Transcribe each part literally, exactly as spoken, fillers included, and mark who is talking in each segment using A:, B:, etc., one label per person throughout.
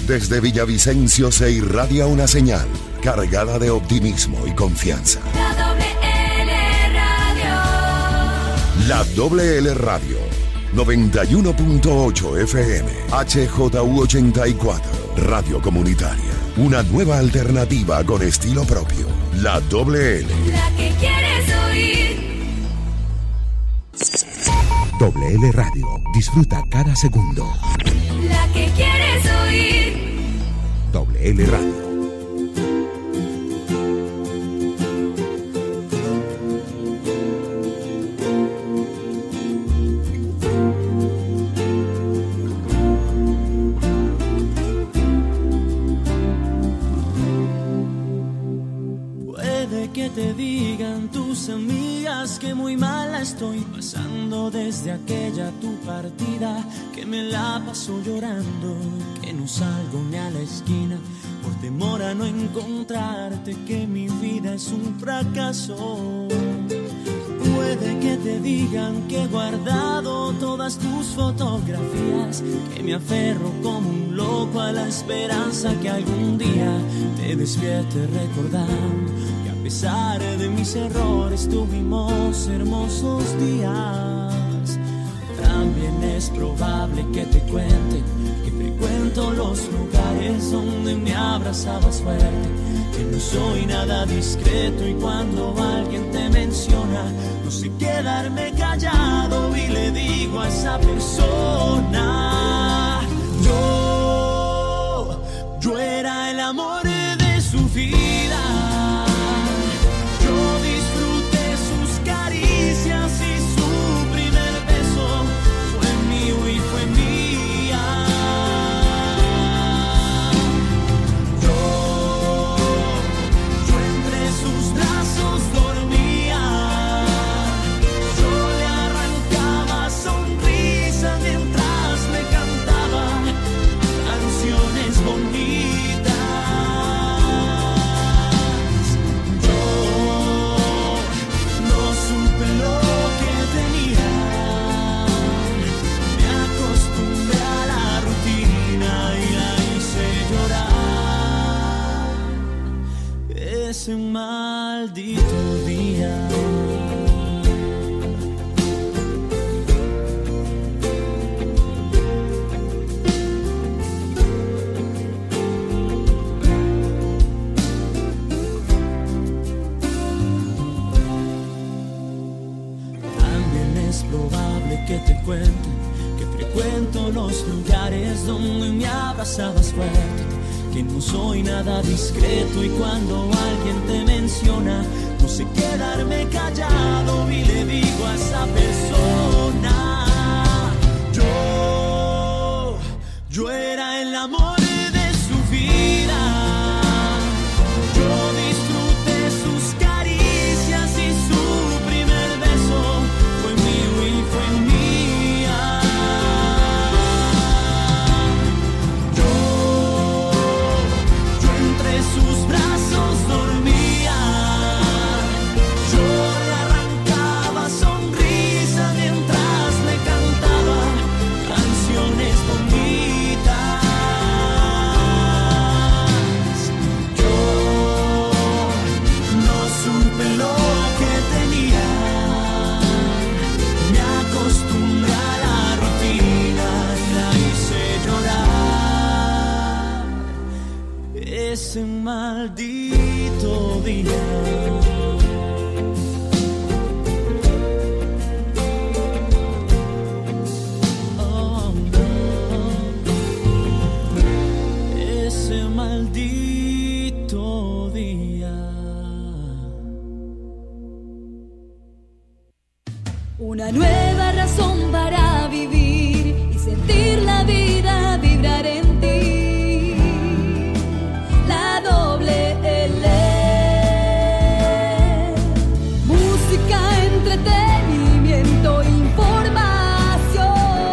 A: Desde Villavicencio se irradia una señal cargada de optimismo y confianza.
B: La doble L Radio.
A: La doble L Radio, noventa y uno punto ocho F M, H J U ochenta y cuatro, Radio Comunitaria. Una nueva alternativa con estilo propio. La doble L.
B: La que quieres oír.
C: Doble L Radio. Disfruta cada segundo.
B: La que quieres oír.
C: Doble L Radio.
D: Puede que te digan tus amigas que muy mal la estoy pasando desde aquella tu partida, que me la paso llorando, que no salgo ni a la esquina por temor a no encontrarte, que mi vida es un fracaso. Puede que te digan que he guardado todas tus fotografías, que me aferro como un loco a la esperanza que algún día te despierte recordando que a pesar de mis errores tuvimos hermosos días. También es probable que te cuente que frecuento los lugares donde me abrazabas fuerte, que no soy nada discreto y cuando alguien te menciona no sé quedarme callado y le digo a esa persona: yo, yo era el amor de su vida. Yo disfruté sus caricias y su primer beso fue mío y fue mía. Yo, yo entre sus brazos dormía. Yo le arrancaba sonrisa mientras me cantaba canciones bonitas. Yo no supe lo que tenía. Me acostumbré a la rutina y la hice llorar ese maldito día. También es probable que te cuente que frecuento los lugares donde me abrazabas fuerte, que no soy nada discreto y cuando alguien te menciona no sé quedarme callado y le digo a esa persona: yo, yo era el amor de su vida. Yo disfruté sus caricias y su primer beso fue mío y fue mía. Yo, yo entre sus brazos dormía. Yo le arrancaba sonrisa mientras me cantaba canciones bonitas. Yo no supe lo que tenía. Me acostumbré a la rutina y la hice llorar ese maldito día. Oh, no. Ese maldito día.
B: Una nueva razón para vivir y sentir la vida vibrar en ti. La doble L. Música, entretenimiento, información.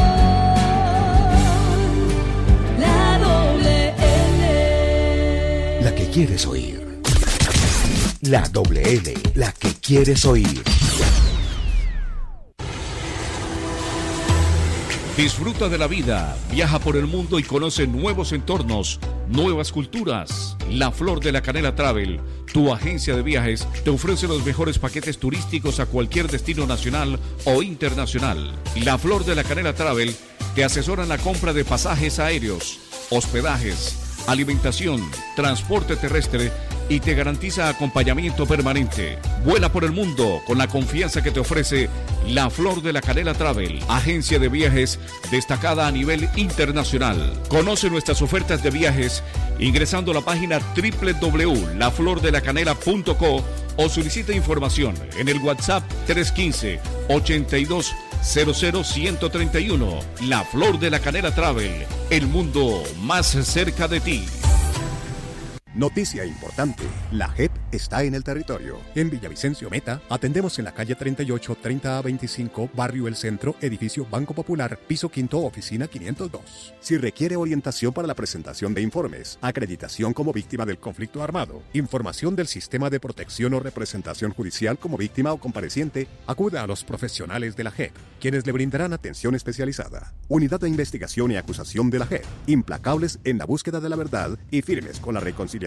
B: La doble L.
C: La que quieres oír. La doble L. La que quieres oír.
E: Disfruta de la vida, viaja por el mundo y conoce nuevos entornos, nuevas culturas. La Flor de la Canela Travel, tu agencia de viajes, te ofrece los mejores paquetes turísticos a cualquier destino nacional o internacional. La Flor de la Canela Travel te asesora en la compra de pasajes aéreos, hospedajes, alimentación, transporte terrestre y te garantiza acompañamiento permanente. Vuela por el mundo con la confianza que te ofrece La Flor de la Canela Travel, agencia de viajes destacada a nivel internacional. Conoce nuestras ofertas de viajes ingresando a la página doble u doble u doble u punto la flor de la canela punto co o solicita información en el WhatsApp tres uno cinco, ochenta y dos, cero cero, ciento treinta y uno. La Flor de la Canela Travel, el mundo más cerca de ti.
F: Noticia importante, la J E P está en el territorio. En Villavicencio Meta, atendemos en la calle treinta y ocho, treinta a veinticinco, Barrio El Centro, edificio Banco Popular, piso quinto, oficina quinientos dos. Si requiere orientación para la presentación de informes, acreditación como víctima del conflicto armado, información del sistema de protección o representación judicial como víctima o compareciente, acuda a los profesionales de la J E P, quienes le brindarán atención especializada. Unidad de Investigación y Acusación de la J E P, implacables en la búsqueda de la verdad y firmes con la reconciliación.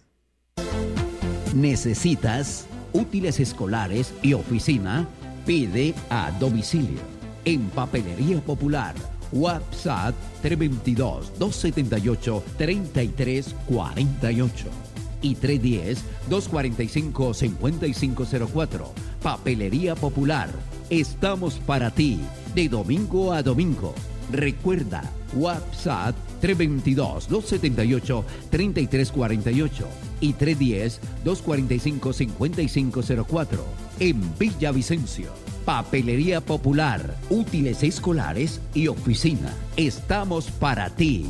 G: ¿Necesitas útiles escolares y oficina? Pide a domicilio. En Papelería Popular, WhatsApp tres dos dos, dos siete ocho, tres tres cuatro ocho y tres uno cero, dos cuatro cinco, cinco cinco cero cuatro. Papelería Popular, estamos para ti, de domingo a domingo. Recuerda, WhatsApp tres dos dos, dos siete ocho, tres tres cuatro ocho y tres uno cero, dos cuatro cinco, cinco cinco cero cuatro. En Villavicencio, Papelería Popular, útiles escolares y oficina. Estamos para ti.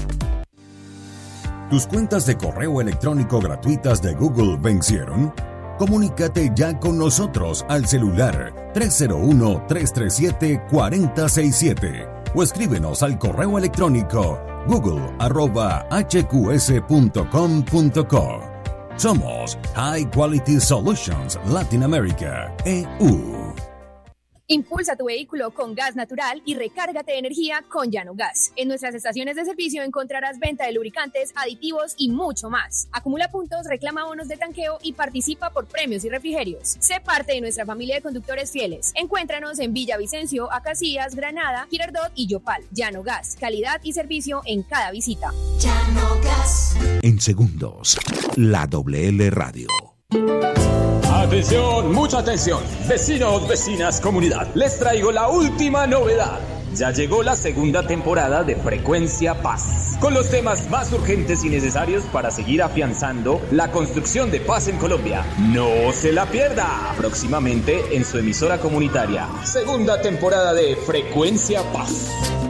H: ¿Tus cuentas de correo electrónico gratuitas de Google vencieron? Comunícate ya con nosotros al celular tres cero uno, tres tres siete, cuatro cero seis siete o escríbenos al correo electrónico google arroba h q s punto com punto co. Somos High Quality Solutions Latin America, E U.
I: Impulsa tu vehículo con gas natural y recárgate de energía con Llano Gas. En nuestras estaciones de servicio encontrarás venta de lubricantes, aditivos y mucho más. Acumula puntos, reclama bonos de tanqueo y participa por premios y refrigerios. Sé parte de nuestra familia de conductores fieles. Encuéntranos en Villavicencio, Acacías, Granada, Girardot y Yopal. Llano Gas, calidad y servicio en cada visita.
B: Llano Gas.
C: En segundos, la Doble L Radio.
J: Atención, mucha atención. Vecinos, vecinas, comunidad. Les traigo la última novedad. Ya llegó la segunda temporada de Frecuencia Paz, con los temas más urgentes y necesarios para seguir afianzando la construcción de paz en Colombia. No se la pierda. Próximamente en su emisora comunitaria. Segunda temporada de Frecuencia Paz.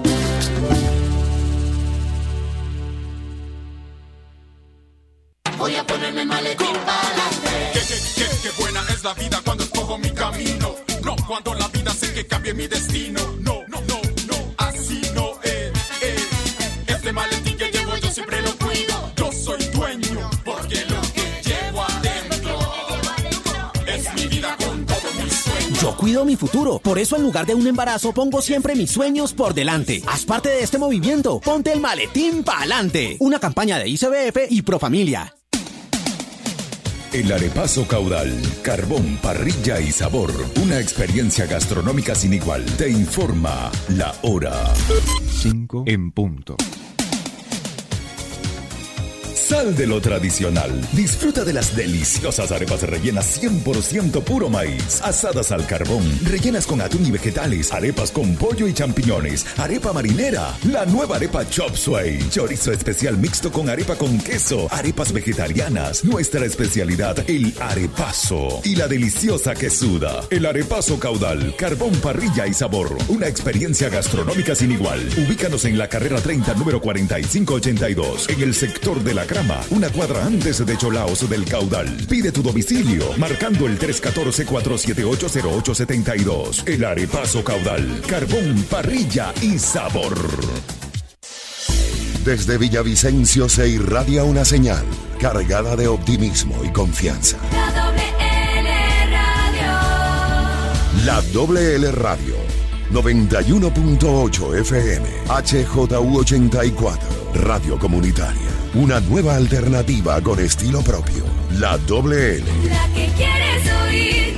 B: Voy a ponerme el maletín para adelante.
K: Qué, qué, qué, qué buena es la vida cuando escojo mi camino. No cuando la vida hace que cambie mi destino. No, no, no, no, así no es. Eh. Este maletín que llevo yo siempre lo cuido. Yo soy dueño porque lo que llevo adentro es mi vida con todos mis sueños.
L: Yo cuido mi futuro, por eso en lugar de un embarazo pongo siempre mis sueños por delante. Haz parte de este movimiento, ponte el maletín pa'lante. Una campaña de I C B F y Profamilia.
H: El Arepazo Caudal, carbón, parrilla y sabor. Una experiencia gastronómica sin igual. Te informa la hora.
C: cinco en punto.
H: Sal de lo tradicional. Disfruta de las deliciosas arepas rellenas cien por ciento puro maíz. Asadas al carbón, rellenas con atún y vegetales. Arepas con pollo y champiñones. Arepa marinera. La nueva arepa Chop Suey. Chorizo especial mixto con arepa con queso. Arepas vegetarianas. Nuestra especialidad, el arepazo. Y la deliciosa quesuda. El Arepazo Caudal. Carbón, parrilla y sabor. Una experiencia gastronómica sin igual. Ubícanos en la carrera treinta, número cuarenta y cinco ochenta y dos. En el sector de la una cuadra antes de Cholaos del Caudal. Pide tu domicilio marcando el tres uno cuatro, cuatro siete ocho, cero ocho siete dos. El Arepazo Caudal. Carbón, parrilla y sabor.
A: Desde Villavicencio se irradia una señal cargada de optimismo y confianza.
B: La Doble L Radio.
A: La Doble L Radio, noventa y uno punto ocho F M, H J U ochenta y cuatro, Radio Comunitaria. Una nueva alternativa con estilo propio. La doble L.
B: La que quieres oír.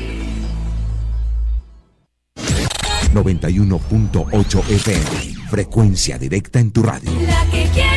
C: noventa y uno punto ocho F M, frecuencia directa en tu radio.
B: La que quieres